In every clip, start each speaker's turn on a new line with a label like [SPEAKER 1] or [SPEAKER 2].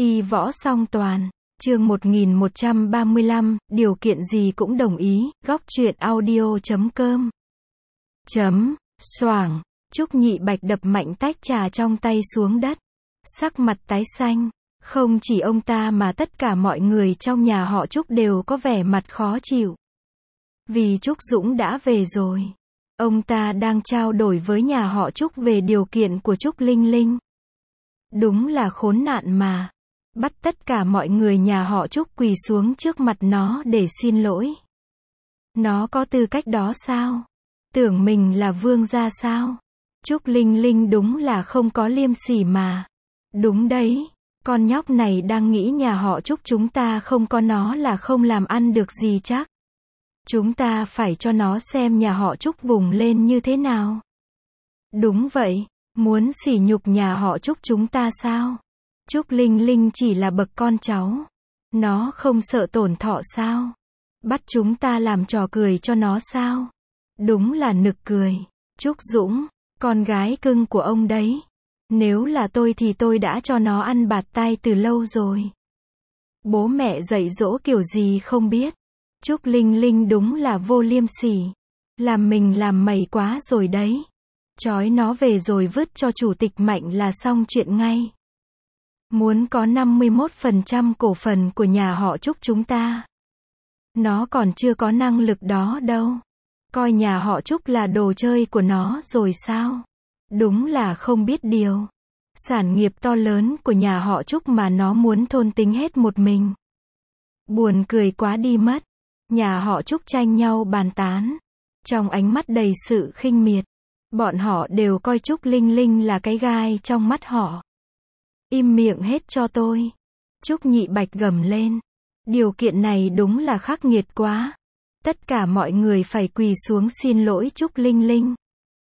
[SPEAKER 1] Y võ song toàn. Chương 1135, điều kiện gì cũng đồng ý, góc truyện audio.com. Xoảng. Trúc Nhị Bạch đập mạnh tách trà trong tay xuống đất. Sắc mặt tái xanh. Không chỉ ông ta mà tất cả mọi người trong nhà họ Trúc đều có vẻ mặt khó chịu. Vì Trúc Dũng đã về rồi. Ông ta đang trao đổi với nhà họ Trúc về điều kiện của Trúc Linh Linh. Đúng là khốn nạn mà. Bắt tất cả mọi người nhà họ Trúc quỳ xuống trước mặt nó để xin lỗi. Nó có tư cách đó sao? Tưởng mình là vương gia sao? Trúc Linh Linh đúng là không có liêm sỉ mà. Đúng đấy, con nhóc này đang nghĩ nhà họ Trúc chúng ta không có nó là không làm ăn được gì chắc. Chúng ta phải cho nó xem nhà họ Trúc vùng lên như thế nào. Đúng vậy, muốn sỉ nhục nhà họ Trúc chúng ta sao? Trúc Linh Linh chỉ là bậc con cháu. Nó không sợ tổn thọ sao? Bắt chúng ta làm trò cười cho nó sao? Đúng là nực cười. Trúc Dũng, con gái cưng của ông đấy. Nếu là tôi thì tôi đã cho nó ăn bạt tai từ lâu rồi. Bố mẹ dạy dỗ kiểu gì không biết. Trúc Linh Linh đúng là vô liêm sỉ. Làm mình làm mày quá rồi đấy. Trói nó về rồi vứt cho chủ tịch Mạnh là xong chuyện ngay. Muốn có 51% cổ phần của nhà họ Trúc chúng ta. Nó còn chưa có năng lực đó đâu. Coi nhà họ Trúc là đồ chơi của nó rồi sao? Đúng là không biết điều. Sản nghiệp to lớn của nhà họ Trúc mà nó muốn thôn tính hết một mình. Buồn cười quá đi mất. Nhà họ Trúc tranh nhau bàn tán. Trong ánh mắt đầy sự khinh miệt. Bọn họ đều coi Trúc Linh Linh là cái gai trong mắt họ. Im miệng hết cho tôi. Trúc Nhị Bạch gầm lên. Điều kiện này đúng là khắc nghiệt quá. Tất cả mọi người phải quỳ xuống xin lỗi Trúc Linh Linh.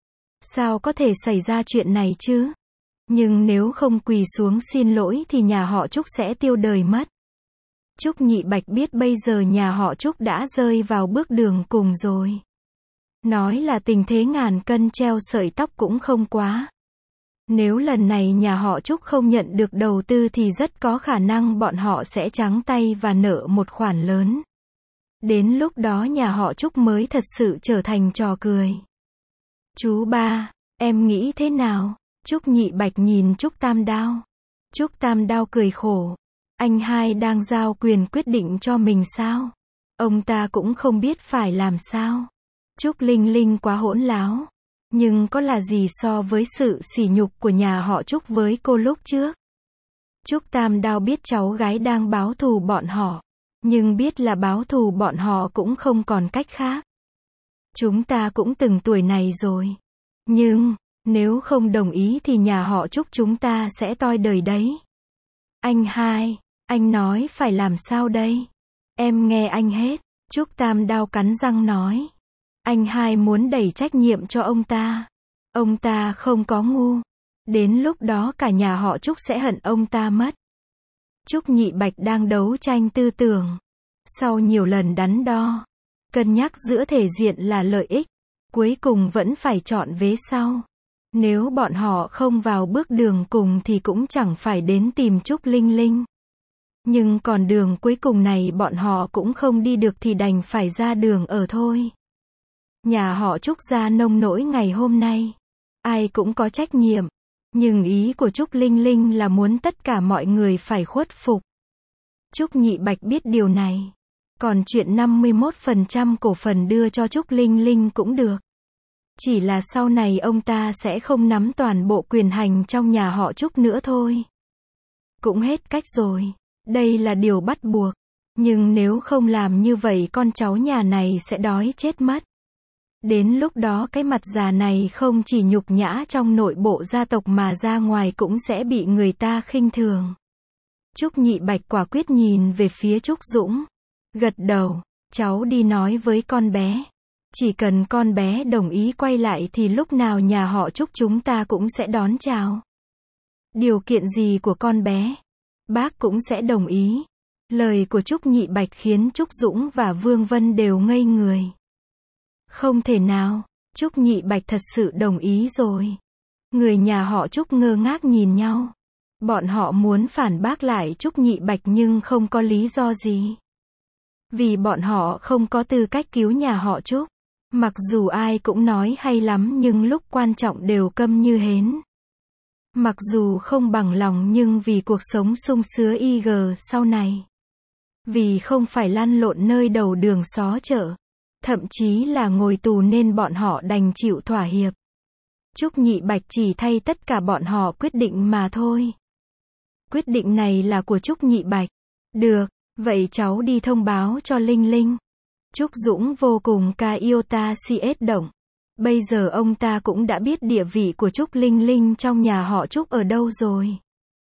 [SPEAKER 1] Sao có thể xảy ra chuyện này chứ? Nhưng nếu không quỳ xuống xin lỗi thì nhà họ Trúc sẽ tiêu đời mất. Trúc Nhị Bạch biết bây giờ nhà họ Trúc đã rơi vào bước đường cùng rồi. Nói là tình thế ngàn cân treo sợi tóc cũng không quá. Nếu lần này nhà họ Trúc không nhận được đầu tư thì rất có khả năng bọn họ sẽ trắng tay và nợ một khoản lớn. Đến lúc đó nhà họ Trúc mới thật sự trở thành trò cười. Chú ba, em nghĩ thế nào? Trúc Nhị Bạch nhìn Trúc Tam Đao. Trúc Tam Đao cười khổ. Anh hai đang giao quyền quyết định cho mình sao? Ông ta cũng không biết phải làm sao. Trúc Linh Linh quá hỗn láo. Nhưng có là gì so với sự sỉ nhục của nhà họ Trúc với cô lúc trước? Trúc Tam Đao biết cháu gái đang báo thù bọn họ. Nhưng biết là báo thù bọn họ cũng không còn cách khác. Chúng ta cũng từng tuổi này rồi. Nhưng, nếu không đồng ý thì nhà họ Trúc chúng ta sẽ toi đời đấy. Anh hai, anh nói phải làm sao đây? Em nghe anh hết. Trúc Tam Đao cắn răng nói. Anh hai muốn đẩy trách nhiệm cho ông ta. Ông ta không có ngu. Đến lúc đó cả nhà họ Trúc sẽ hận ông ta mất. Trúc Nhị Bạch đang đấu tranh tư tưởng. Sau nhiều lần đắn đo, cân nhắc giữa thể diện là lợi ích, cuối cùng vẫn phải chọn vế sau. Nếu bọn họ không vào bước đường cùng thì cũng chẳng phải đến tìm Trúc Linh Linh. Nhưng còn đường cuối cùng này bọn họ cũng không đi được thì đành phải ra đường ở thôi. Nhà họ Trúc ra nông nỗi ngày hôm nay. Ai cũng có trách nhiệm. Nhưng ý của Trúc Linh Linh là muốn tất cả mọi người phải khuất phục. Trúc Nhị Bạch biết điều này. Còn chuyện 51% cổ phần đưa cho Trúc Linh Linh cũng được. Chỉ là sau này ông ta sẽ không nắm toàn bộ quyền hành trong nhà họ Trúc nữa thôi. Cũng hết cách rồi. Đây là điều bắt buộc. Nhưng nếu không làm như vậy con cháu nhà này sẽ đói chết mất. Đến lúc đó cái mặt già này không chỉ nhục nhã trong nội bộ gia tộc mà ra ngoài cũng sẽ bị người ta khinh thường. Trúc Nhị Bạch quả quyết nhìn về phía Trúc Dũng. Gật đầu, cháu đi nói với con bé. Chỉ cần con bé đồng ý quay lại thì lúc nào nhà họ Trúc chúng ta cũng sẽ đón chào. Điều kiện gì của con bé? Bác cũng sẽ đồng ý. Lời của Trúc Nhị Bạch khiến Trúc Dũng và Vương Vân đều ngây người. Không thể nào, Trúc Nhị Bạch thật sự đồng ý rồi. Người nhà họ Trúc ngơ ngác nhìn nhau. Bọn họ muốn phản bác lại Trúc Nhị Bạch nhưng không có lý do gì. Vì bọn họ không có tư cách cứu nhà họ Trúc. Mặc dù ai cũng nói hay lắm nhưng lúc quan trọng đều câm như hến. Mặc dù không bằng lòng nhưng vì cuộc sống sung sướng IG sau này. Vì không phải lăn lộn nơi đầu đường xó chợ. Thậm chí là ngồi tù nên bọn họ đành chịu thỏa hiệp. Trúc Nhị Bạch chỉ thay tất cả bọn họ quyết định mà thôi. Quyết định này là của Trúc Nhị Bạch. Được, vậy cháu đi thông báo cho Linh Linh. Trúc Dũng vô cùng ca yêu ta CS động. Bây giờ ông ta cũng đã biết địa vị của Trúc Linh Linh trong nhà họ Trúc ở đâu rồi.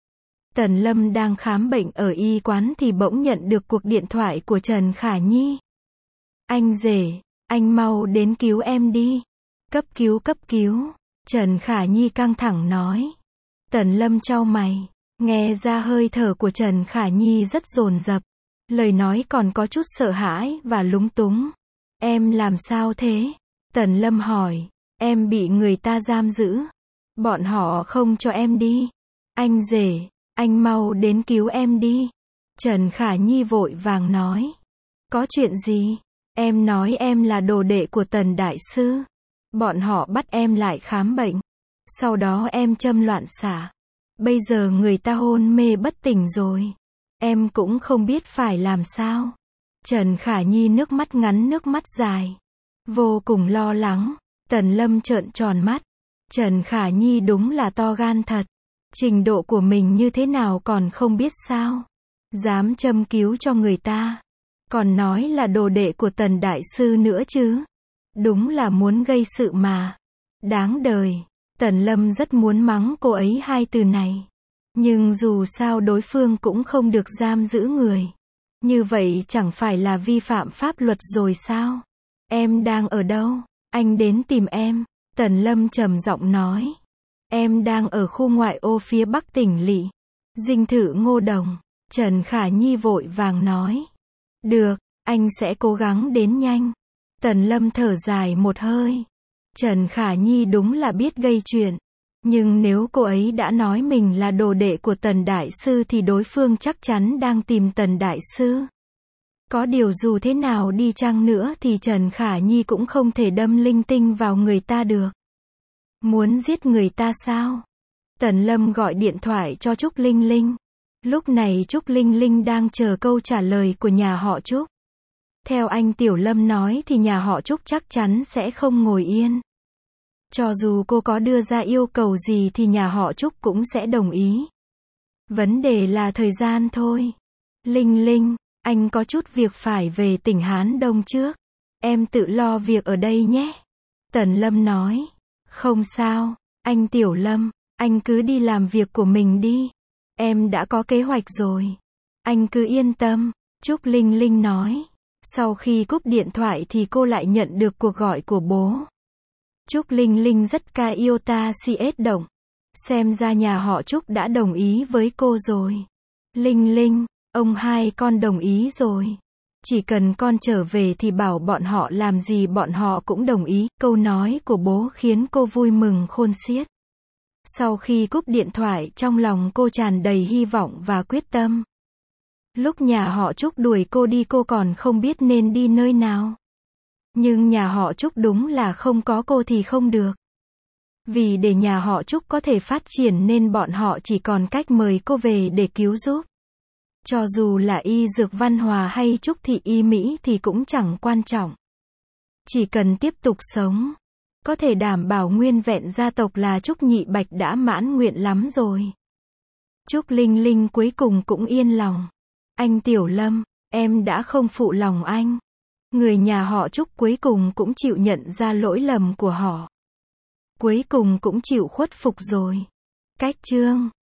[SPEAKER 1] Tần Lâm đang khám bệnh ở y quán thì bỗng nhận được cuộc điện thoại của Trần Khả Nhi. Anh rể, anh mau đến cứu em đi. Cấp cứu cấp cứu. Trần Khả Nhi căng thẳng nói. Tần Lâm chau mày. Nghe ra hơi thở của Trần Khả Nhi rất dồn dập. Lời nói còn có chút sợ hãi và lúng túng. Em làm sao thế? Tần Lâm hỏi. Em bị người ta giam giữ. Bọn họ không cho em đi. Anh rể, anh mau đến cứu em đi. Trần Khả Nhi vội vàng nói. Có chuyện gì? Em nói em là đồ đệ của Tần Đại Sư. Bọn họ bắt em lại khám bệnh. Sau đó em châm loạn xạ. Bây giờ người ta hôn mê bất tỉnh rồi. Em cũng không biết phải làm sao. Trần Khả Nhi nước mắt ngắn nước mắt dài. Vô cùng lo lắng. Tần Lâm trợn tròn mắt. Trần Khả Nhi đúng là to gan thật. Trình độ của mình như thế nào còn không biết sao. Dám châm cứu cho người ta. Còn nói là đồ đệ của Tần Đại Sư nữa chứ. Đúng là muốn gây sự mà. Đáng đời. Tần Lâm rất muốn mắng cô ấy hai từ này. Nhưng dù sao đối phương cũng không được giam giữ người. Như vậy chẳng phải là vi phạm pháp luật rồi sao? Em đang ở đâu? Anh đến tìm em. Tần Lâm trầm giọng nói. Em đang ở khu ngoại ô phía bắc tỉnh lỵ. Dinh thự Ngô Đồng. Trần Khả Nhi vội vàng nói. Được, anh sẽ cố gắng đến nhanh. Tần Lâm thở dài một hơi. Trần Khả Nhi đúng là biết gây chuyện. Nhưng nếu cô ấy đã nói mình là đồ đệ của Tần Đại Sư thì đối phương chắc chắn đang tìm Tần Đại Sư. Có điều dù thế nào đi chăng nữa thì Trần Khả Nhi cũng không thể đâm linh tinh vào người ta được. Muốn giết người ta sao? Tần Lâm gọi điện thoại cho Trúc Linh Linh. Lúc này Trúc Linh Linh đang chờ câu trả lời của nhà họ Trúc. Theo anh Tiểu Lâm nói thì nhà họ Trúc chắc chắn sẽ không ngồi yên. Cho dù cô có đưa ra yêu cầu gì thì nhà họ Trúc cũng sẽ đồng ý. Vấn đề là thời gian thôi. Linh Linh, anh có chút việc phải về tỉnh Hán Đông trước. Em tự lo việc ở đây nhé. Tần Lâm nói. Không sao, anh Tiểu Lâm, anh cứ đi làm việc của mình đi. Em đã có kế hoạch rồi. Anh cứ yên tâm, Trúc Linh Linh nói. Sau khi cúp điện thoại thì cô lại nhận được cuộc gọi của bố. Trúc Linh Linh rất ca yêu ta CS động. Xem ra nhà họ Trúc đã đồng ý với cô rồi. Linh Linh, ông hai con đồng ý rồi. Chỉ cần con trở về thì bảo bọn họ làm gì bọn họ cũng đồng ý. Câu nói của bố khiến cô vui mừng khôn xiết. Sau khi cúp điện thoại trong lòng cô tràn đầy hy vọng và quyết tâm. Lúc nhà họ Trúc đuổi cô đi cô còn không biết nên đi nơi nào. Nhưng nhà họ Trúc đúng là không có cô thì không được. Vì để nhà họ Trúc có thể phát triển nên bọn họ chỉ còn cách mời cô về để cứu giúp. Cho dù là y dược Văn Hòa hay Trúc thị y Mỹ thì cũng chẳng quan trọng. Chỉ cần tiếp tục sống, có thể đảm bảo nguyên vẹn gia tộc là Trúc Nhị Bạch đã mãn nguyện lắm rồi. Trúc Linh Linh cuối cùng cũng yên lòng. Anh Tiểu Lâm, em đã không phụ lòng anh. Người nhà họ Trúc cuối cùng cũng chịu nhận ra lỗi lầm của họ. Cuối cùng cũng chịu khuất phục rồi. Cách chương